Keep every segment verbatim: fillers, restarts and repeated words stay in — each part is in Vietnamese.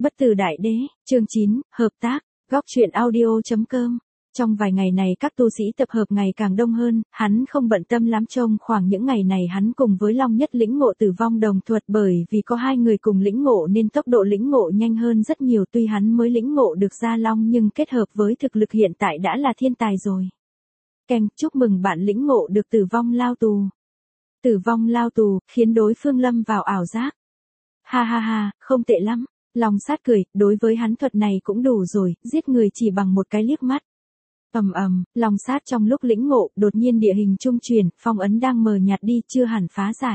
Bất tử đại đế, chương chín, hợp tác, góc truyện audio chấm com. Trong vài ngày này các tu sĩ tập hợp ngày càng đông hơn, hắn không bận tâm lắm trông khoảng những ngày này hắn cùng với Long Nhất lĩnh ngộ tử vong đồng thuật, bởi vì có hai người cùng lĩnh ngộ nên tốc độ lĩnh ngộ nhanh hơn rất nhiều. Tuy hắn mới lĩnh ngộ được gia long nhưng kết hợp với thực lực hiện tại đã là thiên tài rồi. Keng, chúc mừng bạn lĩnh ngộ được tử vong lao tù. Tử vong lao tù, khiến đối phương lâm vào ảo giác. Ha ha ha, không tệ lắm. Long sát cười, đối với hắn thuật này cũng đủ rồi, giết người chỉ bằng một cái liếc mắt. Ầm ầm, Long sát trong lúc lĩnh ngộ, đột nhiên địa hình trung truyền, phong ấn đang mờ nhạt đi chưa hẳn phá giải.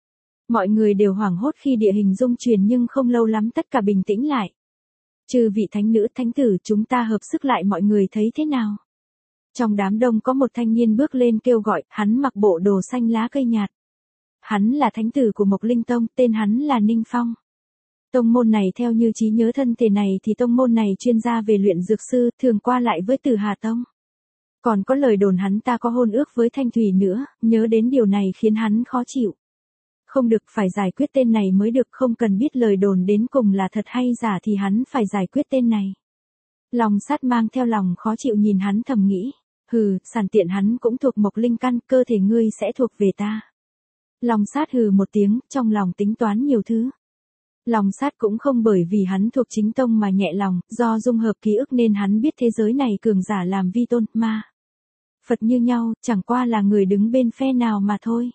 Mọi người đều hoảng hốt khi địa hình dung truyền nhưng không lâu lắm tất cả bình tĩnh lại. Chư vị thánh nữ thánh tử, chúng ta hợp sức lại, mọi người thấy thế nào? Trong đám đông có một thanh niên bước lên kêu gọi, hắn mặc bộ đồ xanh lá cây nhạt. Hắn là thánh tử của Mộc Linh Tông, tên hắn là Ninh Phong. Tông môn này theo như trí nhớ thân thể này thì tông môn này chuyên gia về luyện dược sư, thường qua lại với Tử Hà Tông. Còn có lời đồn hắn ta có hôn ước với Thanh Thủy nữa, nhớ đến điều này khiến hắn khó chịu. Không được, phải giải quyết tên này mới được, không cần biết lời đồn đến cùng là thật hay giả thì hắn phải giải quyết tên này. Long sát mang theo lòng khó chịu nhìn hắn thầm nghĩ, hừ, sàn tiện, hắn cũng thuộc Mộc Linh căn, cơ thể ngươi sẽ thuộc về ta. Long sát hừ một tiếng, trong lòng tính toán nhiều thứ. Long sát cũng không bởi vì hắn thuộc chính tông mà nhẹ lòng, do dung hợp ký ức nên hắn biết thế giới này cường giả làm vi tôn, ma Phật như nhau, chẳng qua là người đứng bên phe nào mà thôi.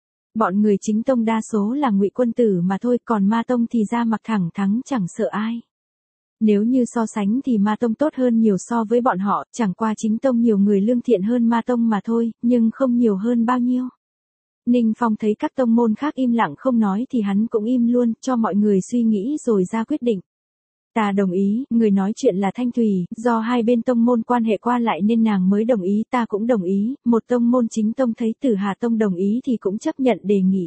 Bọn người chính tông đa số là ngụy quân tử mà thôi, còn ma tông thì ra mặt thẳng thắn chẳng sợ ai. Nếu như so sánh thì ma tông tốt hơn nhiều so với bọn họ, chẳng qua chính tông nhiều người lương thiện hơn ma tông mà thôi, nhưng không nhiều hơn bao nhiêu. Ninh Phong thấy các tông môn khác im lặng không nói thì hắn cũng im luôn, cho mọi người suy nghĩ rồi ra quyết định. Ta đồng ý, người nói chuyện là Thanh Thủy, do hai bên tông môn quan hệ qua lại nên nàng mới đồng ý, ta cũng đồng ý, một tông môn chính tông thấy Tử Hà Tông đồng ý thì cũng chấp nhận đề nghị.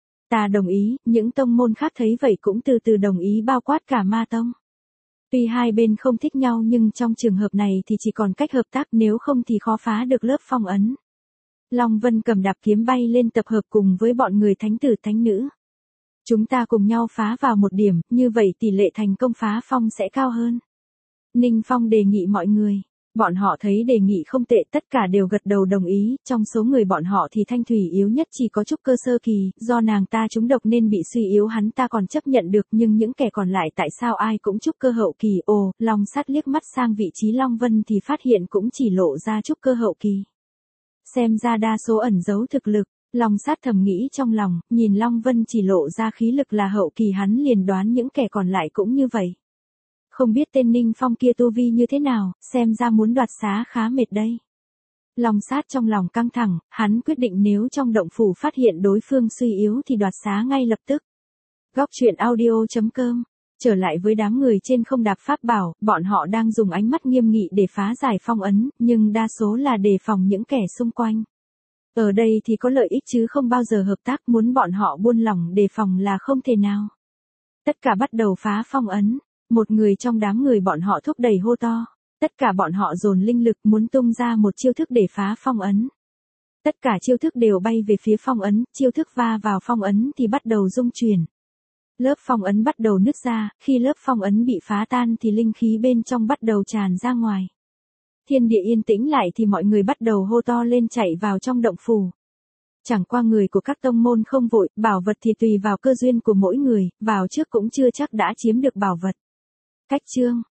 Ta đồng ý, những tông môn khác thấy vậy cũng từ từ đồng ý, bao quát cả ma tông. Tuy hai bên không thích nhau nhưng trong trường hợp này thì chỉ còn cách hợp tác, nếu không thì khó phá được lớp phong ấn. Long Vân cầm đạp kiếm bay lên tập hợp cùng với bọn người thánh tử thánh nữ. Chúng ta cùng nhau phá vào một điểm, như vậy tỷ lệ thành công phá phong sẽ cao hơn. Ninh Phong đề nghị mọi người. Bọn họ thấy đề nghị không tệ, tất cả đều gật đầu đồng ý, trong số người bọn họ thì Thanh Thủy yếu nhất, chỉ có trúc cơ sơ kỳ, do nàng ta trúng độc nên bị suy yếu hắn ta còn chấp nhận được, nhưng những kẻ còn lại tại sao ai cũng trúc cơ hậu kỳ? Ồ, Long sát liếc mắt sang vị trí Long Vân thì phát hiện cũng chỉ lộ ra trúc cơ hậu kỳ. Xem ra đa số ẩn giấu thực lực, Long sát thầm nghĩ trong lòng, nhìn Long Vân chỉ lộ ra khí lực là hậu kỳ hắn liền đoán những kẻ còn lại cũng như vậy. Không biết tên Ninh Phong kia tu vi như thế nào, xem ra muốn đoạt xá khá mệt đây. Long sát trong lòng căng thẳng, hắn quyết định nếu trong động phủ phát hiện đối phương suy yếu thì đoạt xá ngay lập tức. Góc truyện audio chấm com. Trở lại với đám người trên không đạp pháp bảo, bọn họ đang dùng ánh mắt nghiêm nghị để phá giải phong ấn, nhưng đa số là đề phòng những kẻ xung quanh. Ở đây thì có lợi ích chứ không bao giờ hợp tác, muốn bọn họ buông lỏng đề phòng là không thể nào. Tất cả bắt đầu phá phong ấn, một người trong đám người bọn họ thúc đẩy hô to. Tất cả bọn họ dồn linh lực muốn tung ra một chiêu thức để phá phong ấn. Tất cả chiêu thức đều bay về phía phong ấn, chiêu thức va vào phong ấn thì bắt đầu rung chuyển. Lớp phong ấn bắt đầu nứt ra, khi lớp phong ấn bị phá tan thì linh khí bên trong bắt đầu tràn ra ngoài. Thiên địa yên tĩnh lại thì mọi người bắt đầu hô to lên chạy vào trong động phủ. Chẳng qua người của các tông môn không vội, bảo vật thì tùy vào cơ duyên của mỗi người, vào trước cũng chưa chắc đã chiếm được bảo vật. Cách chương